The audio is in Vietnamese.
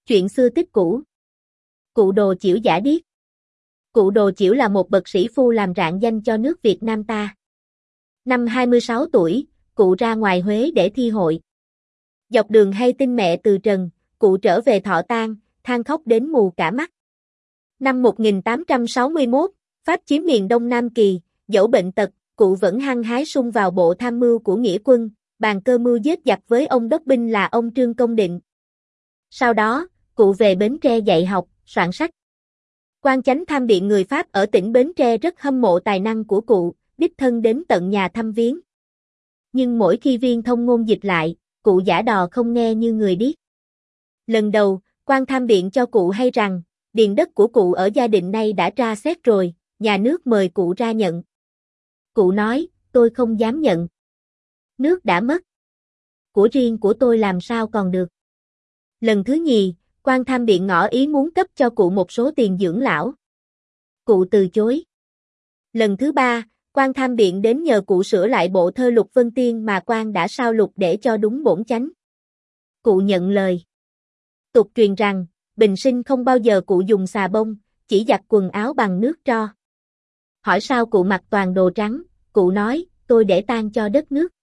Chuyện xưa tích cũ. Cụ Đồ Chiểu giả điếc. Cụ Đồ Chiểu là một bậc sĩ phu làm rạng danh cho nước Việt Nam ta. Năm 26 tuổi, cụ ra ngoài Huế để thi hội. Dọc đường hay tin mẹ từ trần, cụ trở về Thọ tang, than khóc đến mù cả mắt. Năm 1861, Pháp chiếm miền Đông Nam Kỳ, dẫu bệnh tật, cụ vẫn hăng hái sung vào bộ tham mưu của nghĩa quân, bàn cơ mưu giết giặc với ông đốc binh là ông Trương Công Định. Sau đó, cụ về Bến Tre dạy học, soạn sách. Quan chánh tham biện người Pháp ở tỉnh Bến Tre rất hâm mộ tài năng của cụ, đích thân đến tận nhà thăm viếng. Nhưng mỗi khi viên thông ngôn dịch lại, cụ giả đò không nghe như người điếc. Lần đầu, quan tham biện cho cụ hay rằng, điền đất của cụ ở Gia Định nay đã tra xét rồi, nhà nước mời cụ ra nhận. Cụ nói, tôi không dám nhận. Nước đã mất. Của riêng của tôi làm sao còn được. Lần thứ nhì, quan tham biện ngỏ ý muốn cấp cho cụ một số tiền dưỡng lão. Cụ từ chối. Lần thứ ba, quan tham biện đến nhờ cụ sửa lại bộ thơ Lục Vân Tiên mà quan đã sao lục để cho đúng bổn chánh. Cụ nhận lời. Tục truyền rằng, bình sinh không bao giờ cụ dùng xà bông, chỉ giặt quần áo bằng nước tro. Hỏi sao cụ mặc toàn đồ trắng, cụ nói, tôi để tang cho đất nước.